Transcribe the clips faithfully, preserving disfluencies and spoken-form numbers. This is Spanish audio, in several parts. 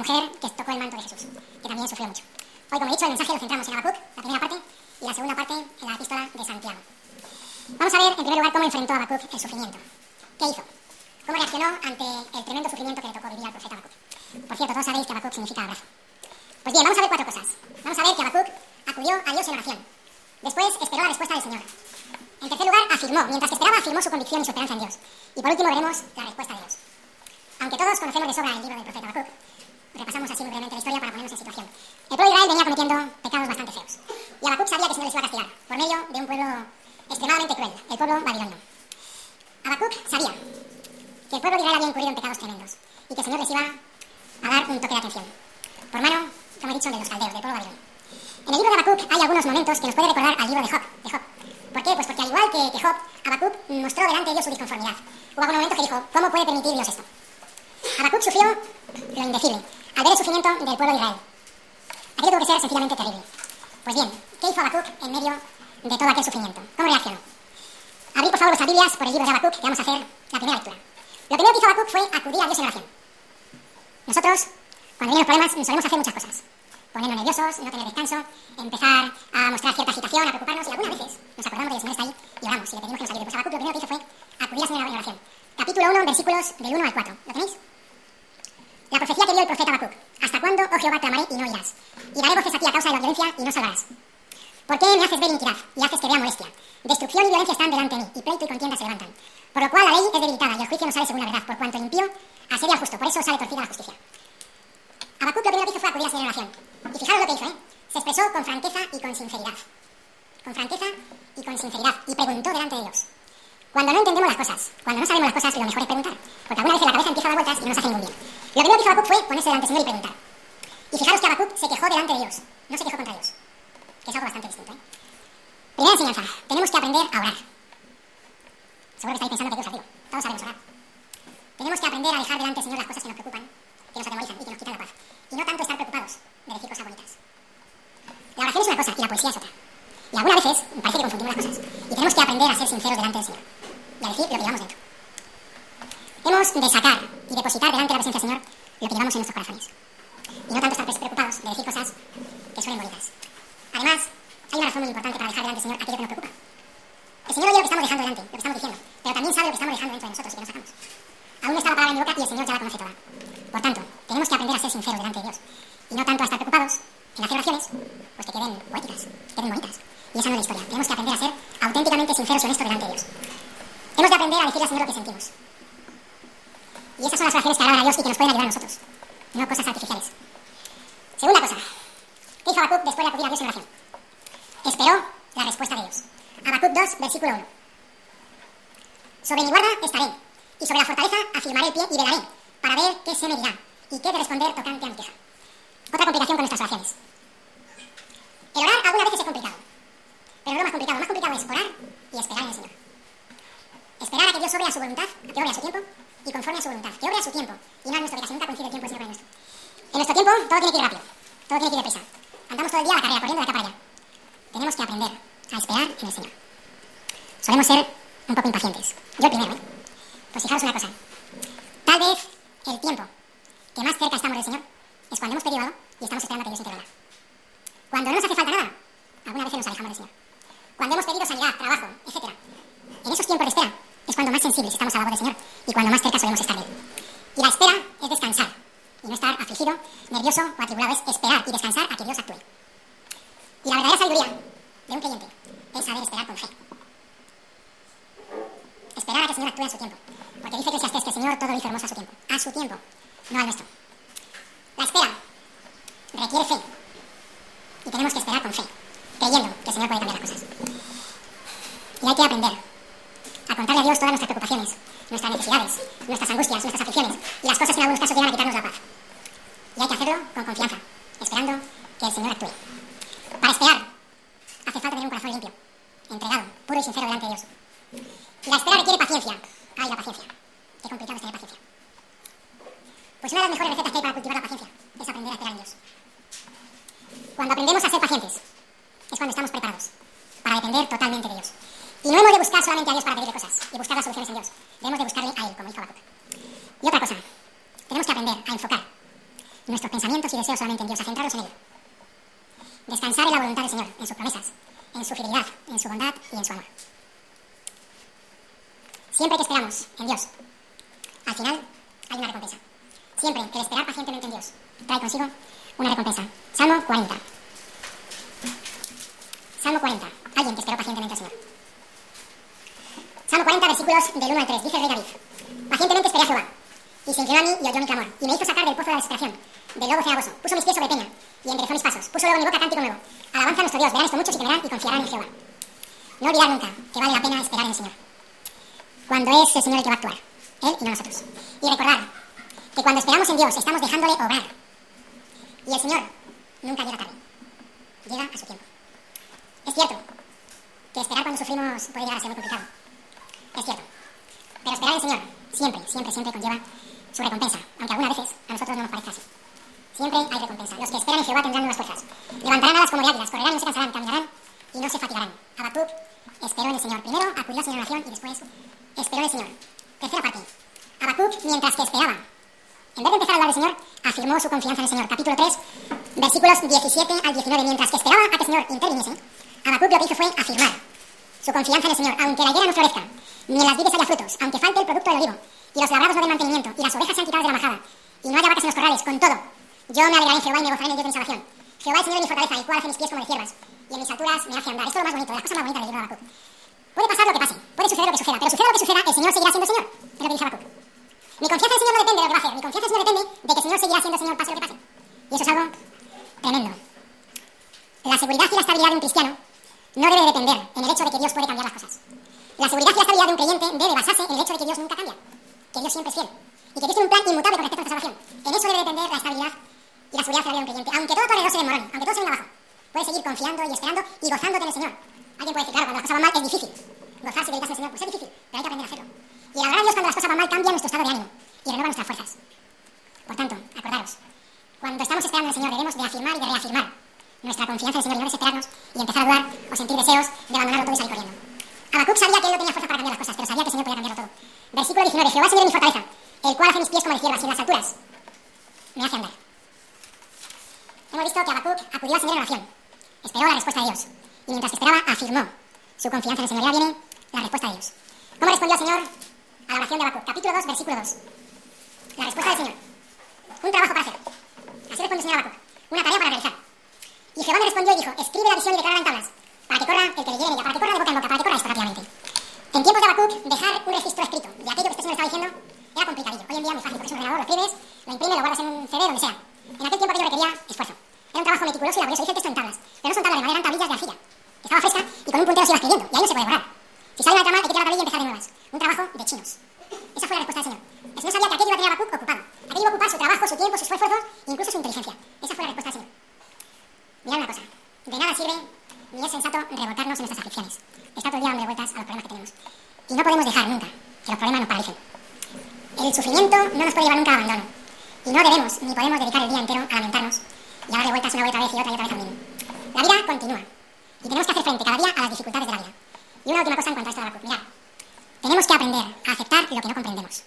mujer que tocó el manto de Jesús, que también sufrió mucho. Hoy, como he dicho, el mensaje lo centramos en Habacuc, la primera parte, y la segunda parte en la epístola de Santiago. Vamos a ver, en primer lugar, cómo enfrentó Habacuc el sufrimiento. ¿Qué hizo? ¿Cómo reaccionó ante el tremendo sufrimiento que le tocó vivir al profeta Habacuc? Por cierto, todos sabéis que Habacuc significa abrazo. Pues bien, vamos a ver cuatro cosas. Vamos a ver que Habacuc acudió a Dios en oración. Después esperó la respuesta del Señor. En tercer lugar, afirmó. Mientras que esperaba, afirmó su convicción y su esperanza en Dios. Y por último, veremos la respuesta de Dios. Aunque todos conocemos de sobra el libro del profeta Habacuc, repasamos así muy brevemente la historia para ponernos en situación. El pueblo de Israel venía cometiendo pecados bastante feos. Y Habacuc sabía que el Señor les iba a castigar por medio de un pueblo extremadamente cruel, el pueblo babilonio. Habacuc sabía que el pueblo de Israel había incurrido en pecados tremendos y que el Señor les iba a dar un toque de atención. Por mano, como he dicho, de los caldeos, del pueblo babilonio. En el libro de Habacuc hay algunos momentos que nos puede recordar al libro de Job. De Job. ¿Por qué? Pues porque al igual que, que Job, Habacuc mostró delante de Dios su disconformidad. Hubo algunos momentos que dijo, ¿cómo puede permitir Dios esto? Habacuc sufrió lo indecible al ver el sufrimiento del pueblo de Israel. Aquello tuvo que ser sencillamente terrible. Pues bien, ¿qué hizo Habacuc en medio de todo aquel sufrimiento? ¿Cómo reaccionó? Abrid por favor vuestras Biblias por el libro de Habacuc, que vamos a hacer la primera lectura. Lo primero que hizo Habacuc fue acudir a Dios en oración. Nosotros, cuando vienen los problemas, solemos hacer muchas cosas. Ponernos nerviosos, no tener descanso, empezar a mostrar cierta agitación, a preocuparnos, y algunas veces nos acordamos de que el Señor está ahí y oramos y le pedimos que nos ayude. Pues Habacuc lo primero que hizo fue acudir al Señor en oración. Capítulo uno, versículos del uno al cuatro. ¿Lo tenéis? La profecía que dio el profeta Habacuc. ¿Hasta cuándo, oh Jehová, clamaré y no oirás? Y daré voces a ti a causa de la violencia y no salvarás. ¿Por qué me haces ver iniquidad y haces que vea molestia? Destrucción y violencia están delante de mí, y pleito y contienda se levantan. Por lo cual la ley es debilitada y el juicio no sale según la verdad, por cuanto el impío asedia al justo, por eso sale torcida la justicia. Habacuc lo primero que hizo fue acudir al Señor en oración. Y fijaros lo que hizo, ¿eh? Se expresó con franqueza y con sinceridad. Con franqueza y con sinceridad. Y preguntó delante de Dios. Cuando no entendemos las cosas, cuando no sabemos las cosas, lo mejor es preguntar. Porque alguna vez la cabeza empieza a dar vueltas y no nos hace ningún bien. Lo primero que hizo Habacuc fue ponerse delante del Señor y preguntar. Y fijaros que Habacuc se quejó delante de Dios. No se quejó contra Dios. Que es algo bastante distinto, ¿eh? Primera enseñanza. Tenemos que aprender a orar. Seguro que estáis pensando que Dios os digo. Todos sabemos orar. Tenemos que aprender a dejar delante del Señor las cosas que nos preocupan, que nos atemorizan y que nos quitan la paz. Y no tanto estar preocupados de decir cosas bonitas. La oración es una cosa y la poesía es otra. Y algunas veces parece que confundimos las cosas. Y tenemos que aprender a ser sinceros delante del Señor. Y a decir lo que llevamos dentro. Hemos de sacar y depositar delante de la presencia del Señor lo que llevamos en nuestros corazones. Y no tanto estar preocupados de decir cosas que suenen bonitas. Además, hay una razón muy importante para dejar delante del Señor aquello que nos preocupa. El Señor oye lo que estamos dejando delante, lo que estamos diciendo, pero también sabe lo que estamos dejando dentro de nosotros y que no sacamos. Aún no está la palabra en mi boca y el Señor ya la conoce toda. Por tanto, tenemos que aprender a ser sinceros delante de Dios. Y no tanto a estar preocupados en hacer oraciones, pues que queden poéticas, que queden bonitas. Y esa no es la historia. Tenemos que aprender a ser auténticamente sinceros y honestos delante de Dios. Hemos de aprender a decirle al Señor lo que sentimos. Y esas son las oraciones que agradan a Dios y que nos pueden ayudar a nosotros. No cosas artificiales. Segunda cosa. ¿Qué hizo Habacuc después de acudir a Dios en oración? Esperó la respuesta de Dios. Habacuc dos, versículo uno. Sobre mi guarda estaré, y sobre la fortaleza afirmaré el pie y velaré, para ver qué se me dirá, y qué de responder tocante a mi queja. Otra complicación con nuestras oraciones. El orar algunas veces es complicado, pero no lo más complicado. Lo más complicado es orar y esperar en el Señor. Esperar a que Dios obre a su voluntad, a que obre a su tiempo, y conforme a su voluntad, que obre a su tiempo, y no a nuestro, que casi nunca coincide el tiempo del Señor con el nuestro. En nuestro tiempo todo tiene que ir rápido, todo tiene que ir deprisa. Andamos todo el día a la carrera, corriendo de acá para allá. Tenemos que aprender a esperar en el Señor. Solemos ser un poco impacientes. Yo el primero, ¿eh? Pues fijaros una cosa. Tal vez el tiempo que más cerca estamos del Señor es cuando hemos pedido algo y estamos esperando a que Dios intervenga. Cuando no nos hace falta nada, algunas veces nos alejamos del Señor. Cuando hemos pedido sanidad, trabajo, etcétera. En esos tiempos de espera es cuando más sensibles estamos a la voz del Señor y cuando más cerca solemos estar de Él. Y la espera es descansar y no estar afligido, nervioso o atribulado. Es esperar y descansar a que Dios actúe. Y la verdadera sabiduría de un creyente es saber esperar con fe. Esperar a que el Señor actúe a su tiempo. Porque dice Eclesiastés que el Señor todo lo hizo hermoso a su tiempo. A su tiempo, no al nuestro. La espera requiere fe. Y tenemos que esperar con fe, creyendo que el Señor puede cambiar las cosas. Y hay que aprender a contarle a Dios todas nuestras preocupaciones, nuestras necesidades, nuestras angustias, nuestras aflicciones y las cosas que en algunos casos llegan a quitarnos la paz. Y hay que hacerlo con confianza, esperando que el Señor actúe. Para esperar, hace falta tener un corazón limpio, entregado, puro y sincero delante de Dios. Y la espera requiere paciencia. Ay, la paciencia. Qué complicado es tener paciencia. Pues una de las mejores recetas que hay para cultivar la paciencia es aprender a esperar en Dios. Cuando aprendemos a ser pacientes, es cuando estamos preparados para depender totalmente de Dios. Y no hemos de buscar solamente a Dios para pedirle cosas y buscar las soluciones en Dios. Debemos de buscarle a Él, como hizo Habacuc. Y otra cosa, tenemos que aprender a enfocar nuestros pensamientos y deseos solamente en Dios, a centrarlos en Él. Descansar en la voluntad del Señor, en sus promesas, en su fidelidad, en su bondad y en su amor. Siempre que esperamos en Dios, al final hay una recompensa. Siempre el esperar pacientemente en Dios trae consigo una recompensa. Salmo cuarenta. Salmo cuarenta. Alguien que esperó pacientemente al Señor. Salmo cuarenta, versículos del uno al tres. Dice el rey David: pacientemente esperé a Jehová, y se inclinó a mí y oyó mi clamor, y me hizo sacar del pozo de la desesperación, del lobo cenagoso. Puso mis pies sobre peña, y enderezó mis pasos. Puso luego en mi boca cántico nuevo. Alabanza a nuestro Dios. Verán esto muchos y temerán y confiarán en Jehová. No olvidar nunca que vale la pena esperar en el Señor, cuando es el Señor el que va a actuar, Él y no nosotros. Y recordar que cuando esperamos en Dios estamos dejándole obrar. Y el Señor nunca llega tarde. Llega a su tiempo. Es cierto que esperar cuando sufrimos puede llegar a ser muy complicado. Es cierto. Pero esperar en el Señor siempre, siempre, siempre conlleva su recompensa, aunque algunas veces a nosotros no nos parezca así. Siempre hay recompensa. Los que esperan en Jehová tendrán nuevas fuerzas. Levantarán alas como de águilas, correrán y no se cansarán, caminarán y no se fatigarán. Habacuc esperó en el Señor. Primero acudió al Señor en oración y después esperó en el Señor. Tercera parte. Habacuc, mientras que esperaba, en vez de empezar a hablar del Señor, afirmó su confianza en el Señor. Capítulo tres, versículos diecisiete al diecinueve. Mientras que esperaba a que el Señor interviniese, Habacuc lo que hizo fue afirmar su confianza en el Señor. Aunque la higuera no florezca, ni en las vides haya frutos, aunque falte el producto del olivo, y los labrados no den mantenimiento, y las ovejas sean quitadas de la majada, y no haya vacas en los corrales, con todo, yo me alegraré en Jehová y me gozaré en el Dios de mi salvación. Jehová es Señor de mi fortaleza, el cual hace mis pies como de ciervas, y en mis alturas me hace andar. Esto es lo más bonito, las cosas más bonitas del libro de Habacuc. Puede pasar lo que pase, puede suceder lo que suceda, pero suceda lo que suceda, el Señor seguirá siendo Señor. Es lo que dice Habacuc. Mi confianza en el Señor no depende de lo que va a hacer, mi confianza en el Señor depende de que el Señor seguirá siendo Señor pase lo que pase. Y eso es algo tremendo. La seguridad y la estabilidad de un cristiano no debe depender en el hecho de que Dios puede cambiar las cosas. La seguridad y la estabilidad de un creyente debe basarse en el hecho de que Dios nunca cambia, que Dios siempre es fiel, y que Dios tiene un plan inmutable con respecto a nuestra salvación. En eso debe depender la estabilidad y la seguridad de la vida de un creyente. Aunque todo a tu alrededor se desmorone, aunque todo se venga abajo, puedes seguir confiando y esperando y gozándote en el Señor. Alguien puede decir, claro, cuando las cosas van mal es difícil gozarse y dedicarse al Señor, pues es difícil, pero hay que aprender a hacerlo. Y el adorar a Dios cuando las cosas van mal cambia nuestro estado de ánimo y renueva nuestras fuerzas. Por tanto, acordaros, cuando estamos esperando en el Señor debemos de afirmar y de reafirmar nuestra confianza en el Señor y no desesperarnos y empezar a dudar o sentir deseos de abandonarlo todo y salir corriendo. Habacuc sabía que él no tenía fuerza para cambiar las cosas, pero sabía que el Señor podía cambiarlo todo. Versículo diecinueve. Jehová es Señor de mi fortaleza, el cual hace mis pies como de ciervas, y en las alturas me hace andar. Hemos visto que Habacuc acudió al Señor en oración, esperó la respuesta de Dios, y mientras que esperaba afirmó su confianza en el Señor. Ya viene la respuesta de Dios. ¿Cómo respondió el Señor a la oración de Habacuc? Capítulo dos, versículo dos. La respuesta del Señor. Un trabajo para hacer. Así respondió el Señor a Habacuc. Una tarea para realizar. Y Jehová me respondió y dijo: escribe la visión y declárala en tablas, para que corra el que leyere en ella, para que corra de boca en boca, para que corra esto rápidamente. En tiempos de Habacuc, dejar un registro escrito de aquello que este Señor estaba diciendo era complicadillo. Hoy en día es muy fácil, porque es un ordenador, lo escribes, lo imprimes, lo guardas en un C D, donde sea. En aquel tiempo aquello requería esfuerzo. Era un trabajo meticuloso y laborioso. Dice el texto en tablas, pero no son tablas de madera, eran tablillas de arcilla, que estaba fresca y con un puntero se iba escribiendo, y ahí no se puede borrar. Si sale una trama, hay que tirar la tablilla y empezar de nuevas. Un trabajo de chinos. Esa fue la respuesta del Señor. El Señor sabía que aquello iba a tener a Habacuc ocupado. Aquello iba a ocupar su trabajo, su tiempo, sus esfuerzos, incluso su inteligencia. Esa fue la respuesta del Señor. Mirad una cosa, de nada sirve ni es sensato revoltarnos en nuestras aflicciones. Está todo el día dando vueltas a los problemas que tenemos. Y no podemos dejar nunca que los problemas nos paralicen. El sufrimiento no nos puede llevar nunca al abandono. Y no debemos ni podemos dedicar el día entero a lamentarnos y a darle vueltas una y otra vez y otra y otra vez al mismo. La vida continúa. Y tenemos que hacer frente cada día a las dificultades de la vida. Y una última cosa en cuanto a esto de Habacuc. Mirad, tenemos que aprender a aceptar lo que no comprendemos.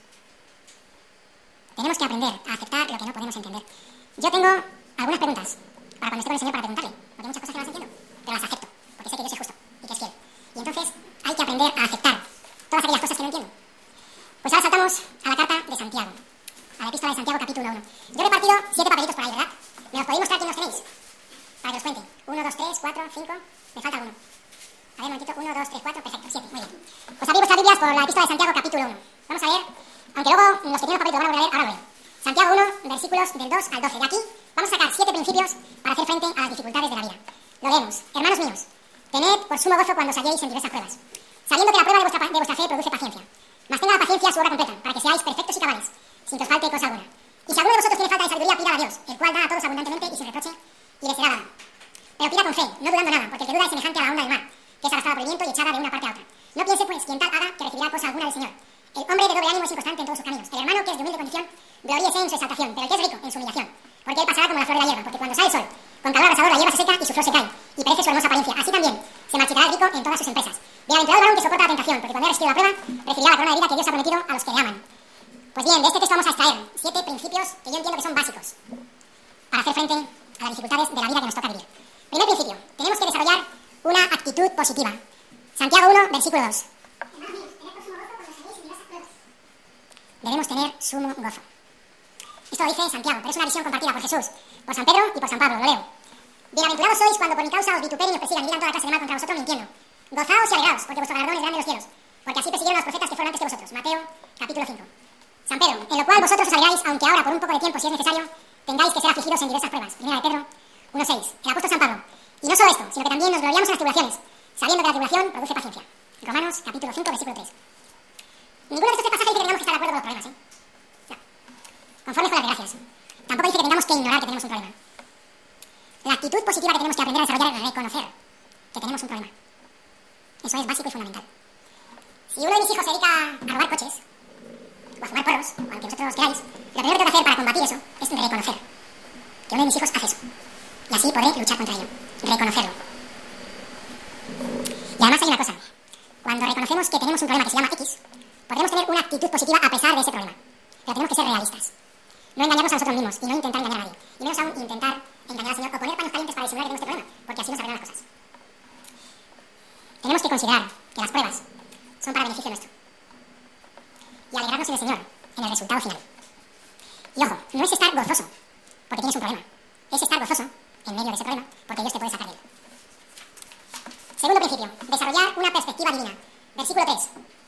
Tenemos que aprender a aceptar lo que no podemos entender. Yo tengo algunas preguntas para cuando esté con el Señor para preguntarle, porque hay muchas cosas que no las entiendo, pero las acepto, porque sé que Dios es justo y que es fiel. Y entonces hay que aprender a aceptar todas aquellas cosas que no entiendo. Pues ahora saltamos a la carta de Santiago, a la epístola de Santiago, capítulo uno. Yo he repartido siete papelitos por ahí, ¿verdad? ¿Me los podéis mostrar quién los tenéis? Para que os cuente. Uno, dos, tres, cuatro, cinco. Me falta alguno. A ver, un momentito. Uno, dos, tres, cuatro. Perfecto, siete. Muy bien. Pues abrid vuestras Biblias por la epístola de Santiago, capítulo uno. Vamos a ver, aunque luego los que tienen los papelitos van a volver a leer, ahora lo leo. Santiago uno, versículos del dos al doce. De aquí vamos a sacar siete principios para hacer frente a las dificultades de la vida. Lo leemos. Hermanos míos, tened por sumo gozo cuando os halléis en diversas pruebas, sabiendo que la prueba de vuestra, de vuestra fe produce paciencia. Mas tenga la paciencia su obra completa, para que seáis perfectos y cabales, sin que os falte cosa alguna. Y si alguno de vosotros tiene falta de sabiduría, pídala a Dios, el cual da a todos abundantemente y sin reproche, y le será dada. Pero pida con fe, no dudando nada, porque el que duda es semejante a la onda del mar, que es arrastrada por el viento y echada de una parte a otra. No piense, pues, quien tal haga, que recibirá cosa alguna del Señor. El hombre de doble ánimo es inconstante en todos sus caminos. El hermano que es de humilde condición, gloríese en su exaltación, pero el que es rico en su humillación, porque él pasará como la flor de la hierba, porque cuando sale el sol, con calor abrasador la hierba se seca y su flor se cae, y perece su hermosa apariencia. Así también se marchitará el rico en todas sus empresas. Bienaventurado el varón que soporta la tentación, porque cuando haya resistido la prueba, recibirá la corona de vida que Dios ha prometido a los que le aman. Pues bien, de este texto vamos a extraer siete principios que yo entiendo que son básicos. Versículo dos. Debemos tener sumo gozo. Esto lo dice Santiago, pero es una visión compartida por Jesús, por San Pedro y por San Pablo. Lo leo. Bienaventurados sois cuando por mi causa os vituperen y os persigan y digan toda clase de mal contra vosotros mintiendo. Gozaos y alegraos, porque vuestro galardón es grande en los cielos, porque así persiguieron a los profetas que fueron antes que vosotros. Mateo, capítulo cinco. San Pedro, en lo cual vosotros os alegráis, aunque ahora por un poco de tiempo, si es necesario, tengáis que ser afligidos en diversas pruebas. Primera de Pedro uno seis. El apóstol San Pablo. Y no solo esto, sino que también nos gloriamos en las tribulaciones, sabiendo que la tribulación produce paciencia. Romanos, capítulo cinco, versículo tres. Ninguno de estos tres pasajes dice que tengamos que estar de acuerdo con los problemas, ¿eh? No. Conforme con las gracias. Tampoco dice que tengamos que ignorar que tenemos un problema. La actitud positiva que tenemos que aprender a desarrollar es reconocer que tenemos un problema. Eso es básico y fundamental. Si uno de mis hijos se dedica a robar coches, o a fumar porros, o a lo que vosotros queráis, lo primero que tengo que hacer para combatir eso es reconocer que uno de mis hijos hace eso. Y así podré luchar contra ello. Reconocerlo. Y además hay una cosa. Cuando reconocemos que tenemos un problema que se llama X, podremos tener una actitud positiva a pesar de ese problema. Pero tenemos que ser realistas. No engañarnos a nosotros mismos y no intentar engañar a nadie. Y menos aún intentar engañar al Señor o poner paños calientes para disimular que tenemos este problema, porque así nos arreglan las cosas. Tenemos que considerar que las pruebas son para beneficio nuestro. Y alegrarnos en el Señor, en el resultado final. Y ojo, no es estar gozoso porque tienes un problema. Es estar gozoso en medio de ese problema porque Dios te puede sacar de él. Segundo principio, desarrollar una perspectiva divina. Versículo tres.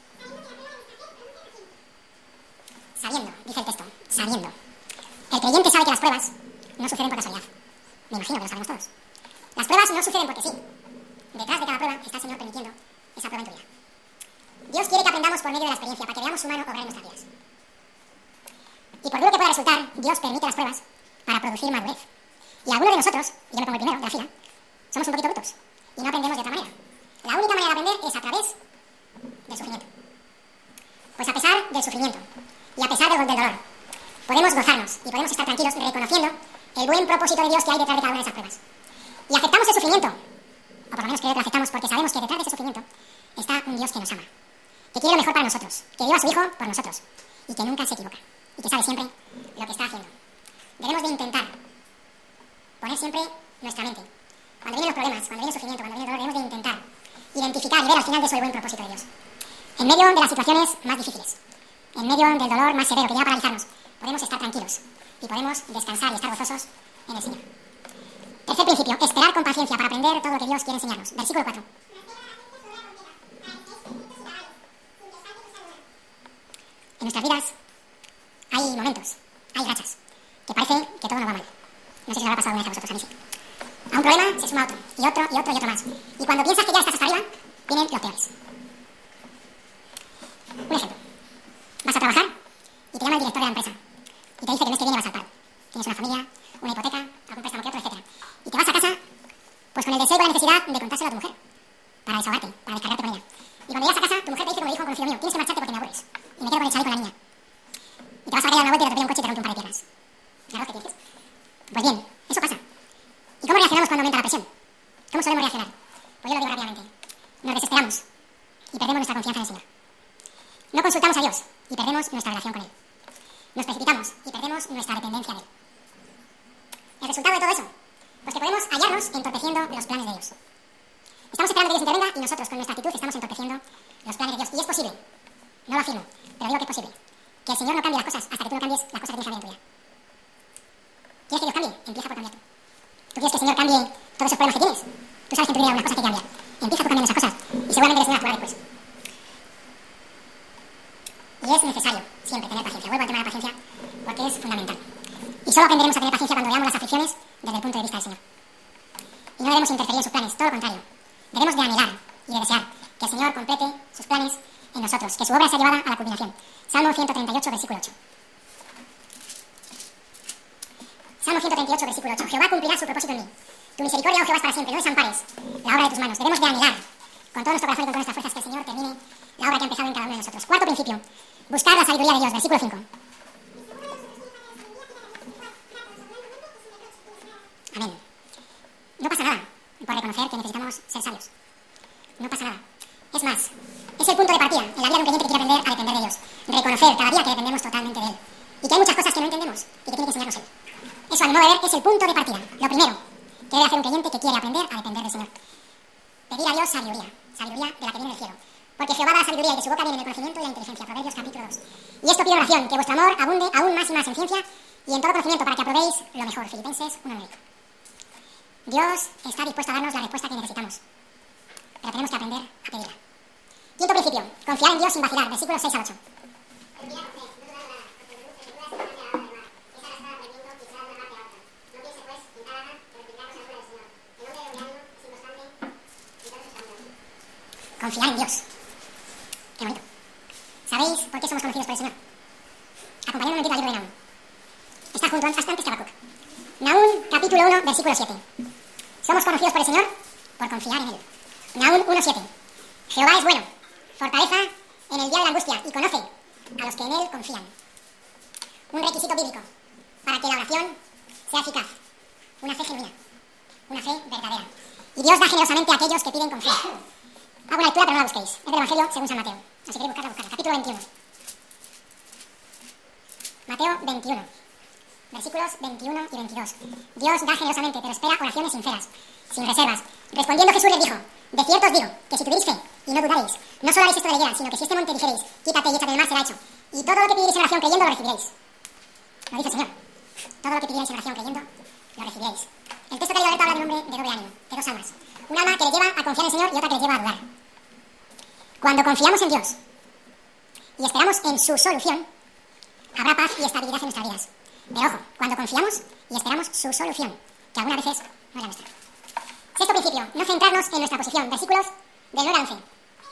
Sabiendo, dice el texto, sabiendo. El creyente sabe que las pruebas no suceden por casualidad. Me imagino que lo sabemos todos. Las pruebas no suceden porque sí. Detrás de cada prueba está el Señor permitiendo esa prueba en tu vida. Dios quiere que aprendamos por medio de la experiencia, para que veamos su mano obrar en nuestras vidas. Y por duro que pueda resultar, Dios permite las pruebas para producir madurez. Y algunos de nosotros, y yo me pongo el primero de la fila, somos un poquito brutos y no aprendemos de otra manera. La única manera de aprender es a través del sufrimiento. Pues a pesar del sufrimiento y a pesar del dolor, podemos gozarnos y podemos estar tranquilos reconociendo el buen propósito de Dios que hay detrás de cada una de esas pruebas. Y aceptamos el sufrimiento, o por lo menos creo que lo aceptamos porque sabemos que detrás de ese sufrimiento está un Dios que nos ama, que quiere lo mejor para nosotros, que dio a su Hijo por nosotros y que nunca se equivoca y que sabe siempre lo que está haciendo. Debemos de intentar poner siempre nuestra mente. Cuando vienen los problemas, cuando viene el sufrimiento, cuando viene el dolor, debemos de intentar identificar y ver al final de eso el buen propósito de Dios. En medio de las situaciones más difíciles, en medio del dolor más severo que llega a paralizarnos, podemos estar tranquilos y podemos descansar y estar gozosos en el Señor. Tercer principio, esperar con paciencia para aprender todo lo que Dios quiere enseñarnos. Versículo cuatro. En nuestras vidas hay momentos, hay rachas, que parece que todo nos va mal. No sé si os habrá pasado alguna vez a vosotros, a mí sí. A un problema se suma otro, y otro, y otro, y otro más. Y cuando piensas que ya estás hasta arriba, vienen los peores. Un ejemplo. Vas a trabajar y te llama el director de la empresa y te dice que el mes que viene vas al paro. Tienes una familia, una hipoteca, algún préstamo que otro, etcétera. Y te vas a casa pues con el deseo y la necesidad de contárselo a tu mujer para desahogarte, para descargarte con ella. Y cuando llegas a casa, tu mujer te dice, como dijo un conocido mío, tienes que marcharte porque me aburres. Y me quedo con el chaval con la niña. Y te vas a la calle a dar una vuelta y te atropella un coche y te rompe un par de piernas. ¿Claro que dices? Pues bien, eso pasa. ¿Y cómo reaccionamos cuando aumenta la presión? ¿Cómo solemos reaccionar? Pues yo lo digo rápidamente. Nos desesperamos y perdemos nuestra confianza en el Señor. No consultamos a Dios y perdemos nuestra relación con Él. Nos precipitamos y perdemos nuestra dependencia de Él. ¿El resultado de todo eso? Pues que podemos hallarnos entorpeciendo los planes de Dios. Estamos esperando que Dios intervenga y nosotros con nuestra actitud estamos entorpeciendo los planes de Dios. Y es posible, no lo afirmo, pero digo que es posible, que el Señor no cambie las cosas hasta que tú no cambies las cosas que tienes que cambiar en tu vida. ¿Quieres que Dios cambie? Empieza por cambiar tú. ¿Tú quieres que el Señor cambie todos esos problemas que tienes? Tú sabes que en tu vida hay unas cosas que cambiar. Empieza tú cambiando esas cosas y seguramente el Señor actuará después. Y es necesario siempre tener paciencia. Vuelvo al tema de la paciencia porque es fundamental. Y solo aprenderemos a tener paciencia cuando veamos las aflicciones desde el punto de vista del Señor. Y no debemos interferir en sus planes, todo lo contrario. Debemos de anhelar y de desear que el Señor complete sus planes en nosotros, que su obra sea llevada a la culminación. Salmo ciento treinta y ocho, versículo ocho. Salmo ciento treinta y ocho, versículo ocho. Jehová cumplirá su propósito en mí. Tu misericordia, oh Jehová, es para siempre. No desampares la obra de tus manos. Debemos de anhelar con todo nuestro corazón y con todas nuestras fuerzas que el Señor termine la obra que ha empezado en cada uno de nosotros. Cuarto principio. Buscar la sabiduría de Dios. Versículo cinco. Amén. No pasa nada por reconocer que necesitamos ser sabios. No pasa nada. Es más, es el punto de partida en la vida de un creyente que quiere aprender a depender de Dios. Reconocer cada día que dependemos totalmente de Él. Y que hay muchas cosas que no entendemos y que tiene que enseñarnos Él. Eso, a mi modo de ver, es el punto de partida. Lo primero que debe hacer un creyente que quiere aprender a depender del Señor. Pedir a Dios sabiduría. Sabiduría de la que viene del cielo. porque Jehová da la sabiduría y de su boca viene el conocimiento y la inteligencia. Proverbios capítulo dos. Y esto pido en oración, que vuestro amor abunde aún más y más en ciencia y en todo conocimiento para que aprobéis lo mejor. Filipenses uno nueve. Dios está dispuesto a darnos la respuesta que necesitamos, pero tenemos que aprender a pedirla. Quinto principio, confiar en Dios sin vacilar. Versículos seis al ocho. Confiar en Dios. Qué bonito. ¿Sabéis por qué somos conocidos por el Señor? Acompañadme un momentito al libro de Nahum. Está junto hasta antes que Habacuc. Nahum, capítulo uno, versículo siete. Somos conocidos por el Señor por confiar en Él. Nahum uno siete. Jehová es bueno, fortaleza en el día de la angustia y conoce a los que en Él confían. Un requisito bíblico para que la oración sea eficaz. Una fe genuina. Una fe verdadera. Y Dios da generosamente a aquellos que piden con fe. Hago una lectura, pero no la busquéis. Es del Evangelio según San Mateo. Así que queréis buscarla, buscarla. Capítulo veintiuno. Mateo veintiuno. Versículos veintiuno y veintidós. Dios da generosamente, pero espera oraciones sinceras, sin reservas. Respondiendo Jesús les dijo: de cierto os digo, que si tuvierais fe y no dudaréis, no solo haréis esto de la higuera, sino que si este monte dijereis: quítate y échate del mar, será hecho. Y todo lo que pidierais en oración creyendo, lo recibiréis. Lo dice el Señor. Todo lo que pidierais en oración creyendo, lo recibiréis. El texto que he leído habla de un hombre de doble ánimo, de dos almas. Un alma que le lleva a confiar en el Señor y otra que le lleva a dudar. Cuando confiamos en Dios y esperamos en su solución, habrá paz y estabilidad en nuestras vidas. Pero ojo, cuando confiamos y esperamos su solución, que algunas veces no es la nuestra. Sexto principio, no centrarnos en nuestra posición. Versículos del nueve al once.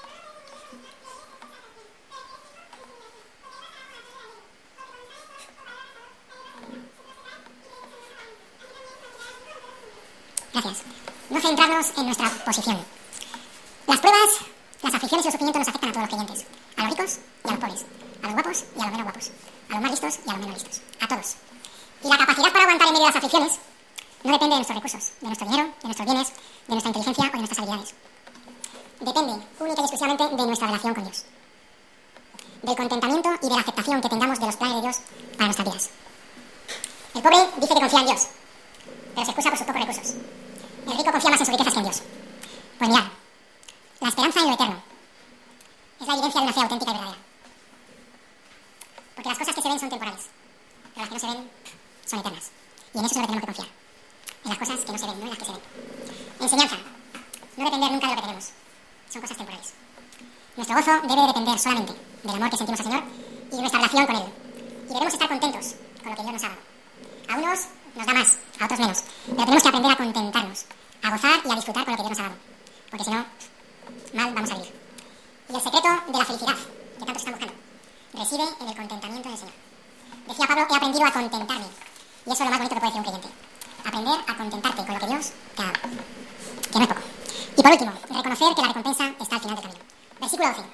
Gracias. No centrarnos en nuestra posición. Las pruebas, las aflicciones y los sufrimientos nos afectan a todos los creyentes. A los ricos y a los pobres. A los guapos y a los menos guapos. A los más listos y a los menos listos. A todos. Y la capacidad para aguantar en medio de las aflicciones no depende de nuestros recursos, de nuestro dinero, de nuestros bienes, de nuestra inteligencia o de nuestras habilidades. Depende única y exclusivamente de nuestra relación con Dios. Del contentamiento y de la aceptación que tengamos de los planes de Dios para nuestras vidas. El pobre dice que confía en Dios, pero se excusa por sus pocos recursos. El rico confía más en sus riquezas que en Dios. Pues mirad, la esperanza en lo eterno es la evidencia de una fe auténtica y verdadera. Porque las cosas que se ven son temporales, pero las que no se ven son eternas. Y en eso es lo que tenemos que confiar. En las cosas que no se ven, no en las que se ven. Enseñanza. No depender nunca de lo que tenemos. Son cosas temporales. Nuestro gozo debe depender solamente del amor que sentimos al Señor y de nuestra relación con Él. Y debemos estar contentos con lo que Dios nos ha dado. A unos nos da más, a otros menos. Pero tenemos que aprender a contentarnos, a gozar y a disfrutar con lo que Dios nos ha dado. Porque si no, mal vamos a vivir. Y el secreto de la felicidad, que tanto se está buscando, reside en el contentamiento del Señor. Decía Pablo: he aprendido a contentarme. Y eso es lo más bonito que puede decir un creyente. Aprender a contentarte con lo que Dios te ha dado. Que no es poco. Y por último, reconocer que la recompensa está al final del camino. Versículo doce.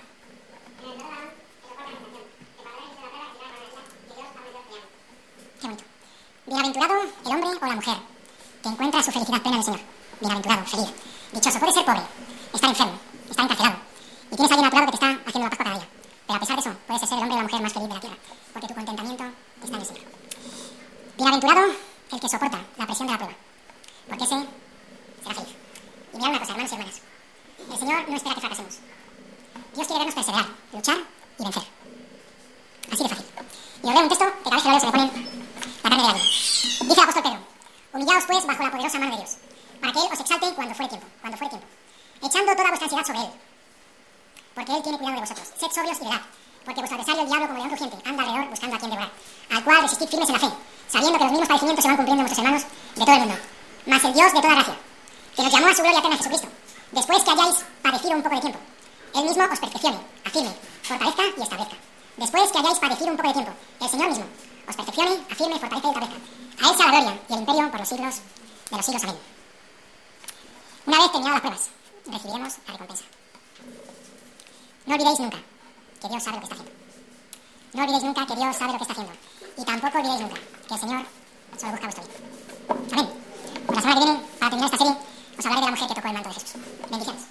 Qué bonito. Bienaventurado el hombre o la mujer que encuentra su felicidad plena en el Señor. Bienaventurado, feliz, dichoso. Puedes ser pobre, estar enfermo, estar encarcelado y tienes a alguien a tu lado que te está haciendo la Pascua cada día. Pero a pesar de eso, puedes ser el hombre o la mujer más feliz de la tierra, porque tu contentamiento está en el Señor. Bienaventurado el que soporta la presión de la prueba, porque ese será feliz. Y mirad una cosa, hermanos y hermanas. El Señor no espera que fracasemos. Dios quiere vernos perseverar, luchar y vencer. Así de fácil. Y os leo un texto que cada vez que lo leo se me pone la carne de gallina. Dice el apóstol Pedro: humillaos pues bajo la poderosa mano de Dios, para que Él os exalte cuando fuere tiempo, cuando fuere tiempo, echando toda vuestra ansiedad sobre Él, porque Él tiene cuidado de vosotros. Sed sobrios y velad, porque vuestro adversario el diablo, como león rugiente, anda alrededor buscando a quien devorar, al cual resistid firmes en la fe, sabiendo que los mismos padecimientos se van cumpliendo en vuestros hermanos de todo el mundo. Mas el Dios de toda gracia, que nos llamó a su gloria eterna, Jesucristo, después que hayáis padecido un poco de tiempo, Él mismo os perfeccione, afirme, fortalezca y establezca. Después que hayáis padecido un poco de tiempo, el Señor mismo os perfeccione, afirme, fortalezca y establezca. A Él sea la gloria y el imperio por los siglos de los siglos. Amén. Una vez terminadas las pruebas, recibiremos la recompensa. No olvidéis nunca que Dios sabe lo que está haciendo. No olvidéis nunca que Dios sabe lo que está haciendo. Y tampoco olvidéis nunca que el Señor solo busca vuestro bien. Amén. Pues la semana que viene, para terminar esta serie, os hablaré de la mujer que tocó el manto de Jesús. Bendiciones.